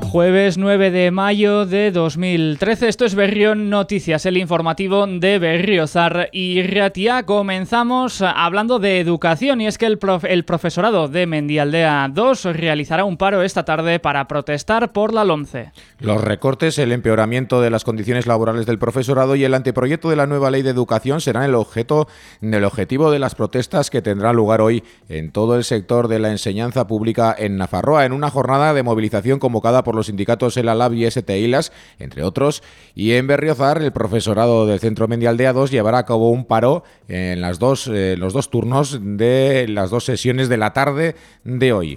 Jueves 9 de mayo de 2013, esto es Berrión Noticias, el informativo de Berriozar y Ratia. Comenzamos hablando de educación y es que el profesorado de Mendialdea 2 realizará un paro esta tarde para protestar por la LOMCE. Los recortes, el empeoramiento de las condiciones laborales del profesorado y el anteproyecto de la nueva ley de educación serán el objetivo de las protestas que tendrán lugar hoy en todo el sector de la enseñanza pública en Nafarroa, en una jornada de movilización convocada por los sindicatos ELA-LAB y STILAS, entre otros, y en Berriozar el profesorado del Centro Mendialdea 2 llevará a cabo un paro en los dos turnos de las dos sesiones de la tarde de hoy.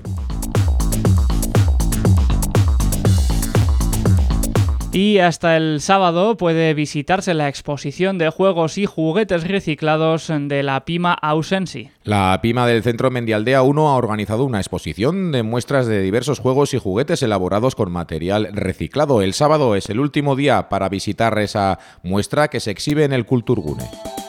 Y hasta el sábado puede visitarse la exposición de juegos y juguetes reciclados de la Pima Ausensi. La Pima del Centro Mendialdea 1 ha organizado una exposición de muestras de diversos juegos y juguetes elaborados con material reciclado. El sábado es el último día para visitar esa muestra que se exhibe en el Kulturgune.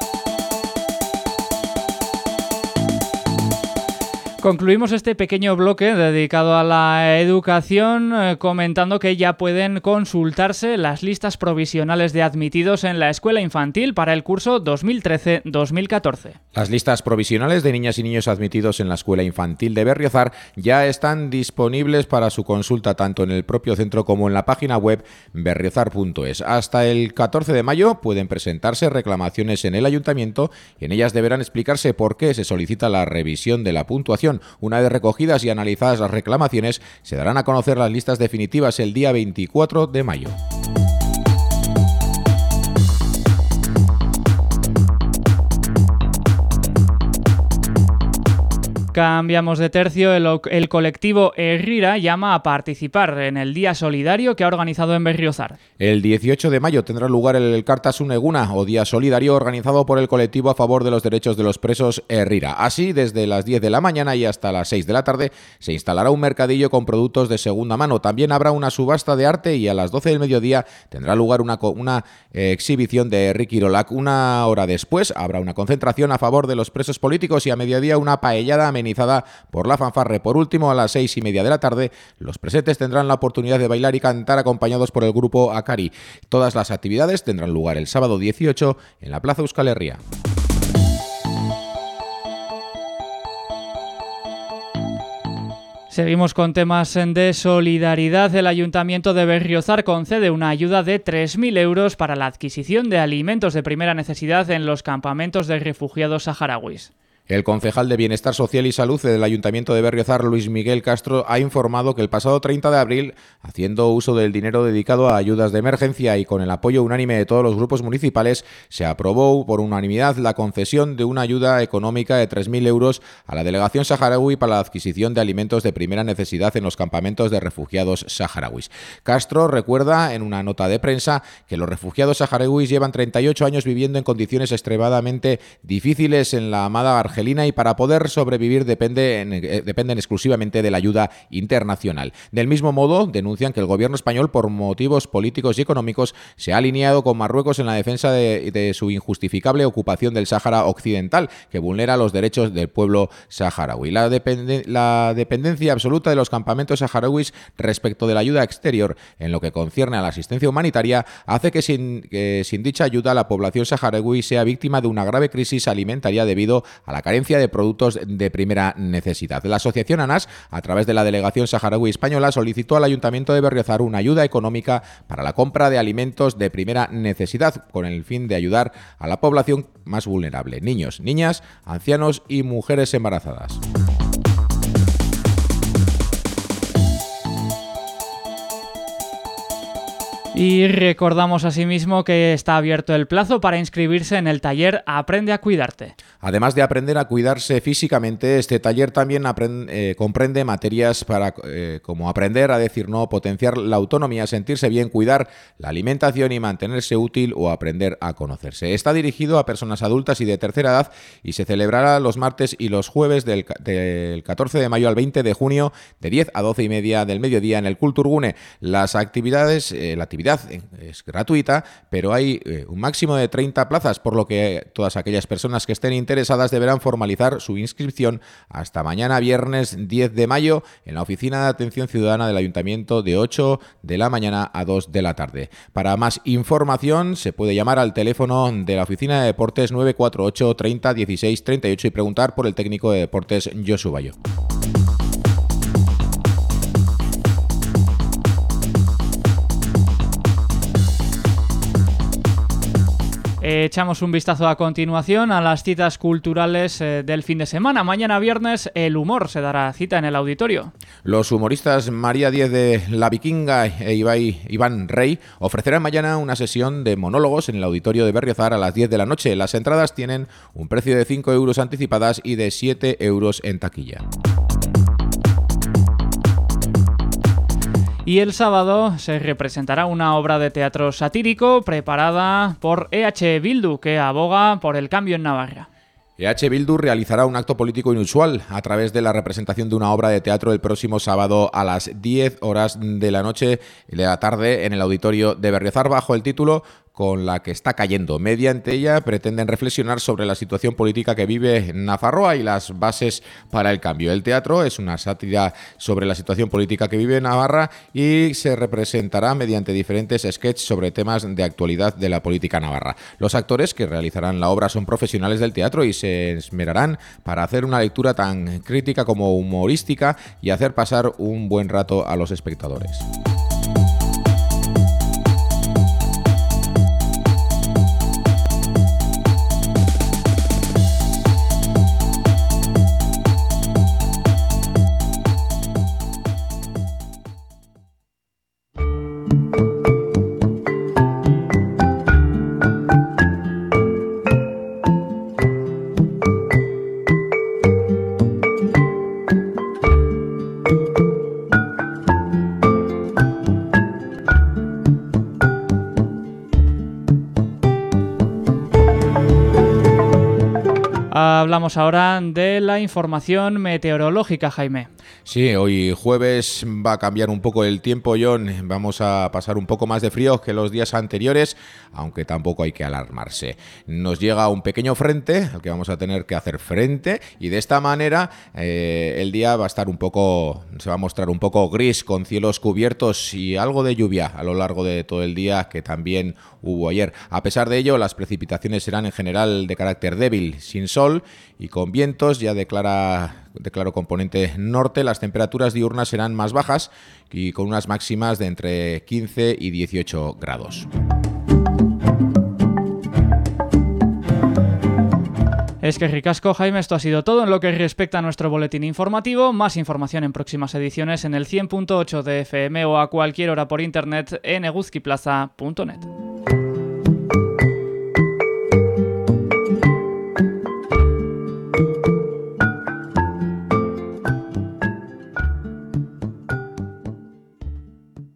Concluimos este pequeño bloque dedicado a la educación comentando que ya pueden consultarse las listas provisionales de admitidos en la escuela infantil para el curso 2013-2014. Las listas provisionales de niñas y niños admitidos en la escuela infantil de Berriozar ya están disponibles para su consulta tanto en el propio centro como en la página web berriozar.es. Hasta el 14 de mayo pueden presentarse reclamaciones en el ayuntamiento y en ellas deberán explicarse por qué se solicita la revisión de la puntuación. Una vez recogidas y analizadas las reclamaciones, se darán a conocer las listas definitivas el día 24 de mayo. Cambiamos de tercio. El colectivo Herrira llama a participar en el Día Solidario que ha organizado en Berriozar. El 18 de mayo tendrá lugar el Elkartasun Eguna, o Día Solidario, organizado por el colectivo a favor de los derechos de los presos Herrira. Así, desde las 10 de la mañana y hasta las 6 de la tarde, se instalará un mercadillo con productos de segunda mano. También habrá una subasta de arte y a las 12 del mediodía tendrá lugar una exhibición de Ricky Rolac. Una hora después habrá una concentración a favor de los presos políticos y a mediodía una paellada amenizada por la fanfarre. Por último, a las 6:30 de la tarde, los presentes tendrán la oportunidad de bailar y cantar acompañados por el grupo Akari. Todas las actividades tendrán lugar el sábado 18 en la Plaza Euskal Herria. Seguimos con temas de solidaridad. El Ayuntamiento de Berriozar concede una ayuda de 3.000 euros para la adquisición de alimentos de primera necesidad en los campamentos de refugiados saharauis. El concejal de Bienestar Social y Salud del Ayuntamiento de Berriozar, Luis Miguel Castro, ha informado que el pasado 30 de abril, haciendo uso del dinero dedicado a ayudas de emergencia y con el apoyo unánime de todos los grupos municipales, se aprobó por unanimidad la concesión de una ayuda económica de 3.000 euros a la delegación saharaui para la adquisición de alimentos de primera necesidad en los campamentos de refugiados saharauis. Castro recuerda en una nota de prensa que los refugiados saharauis llevan 38 años viviendo en condiciones extremadamente difíciles en la amada Argentina y para poder sobrevivir dependen exclusivamente de la ayuda internacional. Del mismo modo, denuncian que el gobierno español, por motivos políticos y económicos, se ha alineado con Marruecos en la defensa de su injustificable ocupación del Sáhara Occidental, que vulnera los derechos del pueblo saharaui. La dependencia absoluta de los campamentos saharauis respecto de la ayuda exterior en lo que concierne a la asistencia humanitaria hace que sin dicha ayuda la población saharaui sea víctima de una grave crisis alimentaria debido a la carencia de productos de primera necesidad. La asociación ANAS, a través de la delegación saharaui española, solicitó al Ayuntamiento de Berriozar una ayuda económica para la compra de alimentos de primera necesidad, con el fin de ayudar a la población más vulnerable: niños, niñas, ancianos y mujeres embarazadas. Y recordamos asimismo que está abierto el plazo para inscribirse en el taller Aprende a Cuidarte. Además de aprender a cuidarse físicamente, este taller también comprende materias como aprender a decir no, potenciar la autonomía, sentirse bien, cuidar la alimentación y mantenerse útil o aprender a conocerse. Está dirigido a personas adultas y de tercera edad y se celebrará los martes y los jueves del 14 de mayo al 20 de junio de 10 a 12:30 del mediodía en el Kulturgune. La actividad es gratuita, pero hay un máximo de 30 plazas, por lo que todas aquellas personas que estén interesadas interesadas deberán formalizar su inscripción hasta mañana viernes 10 de mayo en la Oficina de Atención Ciudadana del Ayuntamiento de 8 de la mañana a 2 de la tarde. Para más información se puede llamar al teléfono de la Oficina de Deportes 948 30 16 38 y preguntar por el técnico de deportes Josu Bayo. Echamos un vistazo a continuación a las citas culturales del fin de semana. Mañana viernes el humor se dará cita en el auditorio. Los humoristas María Díez de La Vikinga e Iván Rey ofrecerán mañana una sesión de monólogos en el auditorio de Berriozar a las 10 de la noche. Las entradas tienen un precio de 5 euros anticipadas y de 7 euros en taquilla. Y el sábado se representará una obra de teatro satírico preparada por EH Bildu, que aboga por el cambio en Navarra. EH Bildu realizará un acto político inusual a través de la representación de una obra de teatro el próximo sábado a las 10 horas de la noche de la tarde en el auditorio de Berriozar bajo el título Con la que está cayendo. Mediante ella pretenden reflexionar sobre la situación política que vive Nafarroa y las bases para el cambio. El teatro es una sátira sobre la situación política que vive Navarra y se representará mediante diferentes sketches sobre temas de actualidad de la política navarra. Los actores que realizarán la obra son profesionales del teatro y se esmerarán para hacer una lectura tan crítica como humorística y hacer pasar un buen rato a los espectadores. Hablamos ahora de la información meteorológica, Jaime. Sí, hoy jueves va a cambiar un poco el tiempo, John. Vamos a pasar un poco más de frío que los días anteriores, aunque tampoco hay que alarmarse. Nos llega un pequeño frente al que vamos a tener que hacer frente y de esta manera el día se va a mostrar un poco gris con cielos cubiertos y algo de lluvia a lo largo de todo el día que también hubo ayer. A pesar de ello, las precipitaciones serán en general de carácter débil, sin sol y con vientos ya de claro componente norte. Las temperaturas diurnas serán más bajas y con unas máximas de entre 15 y 18 grados. Es que ricasco, Jaime, esto ha sido todo en lo que respecta a nuestro boletín informativo. Más información en próximas ediciones en el 100.8 de FM o a cualquier hora por internet en eguzkiplaza.net.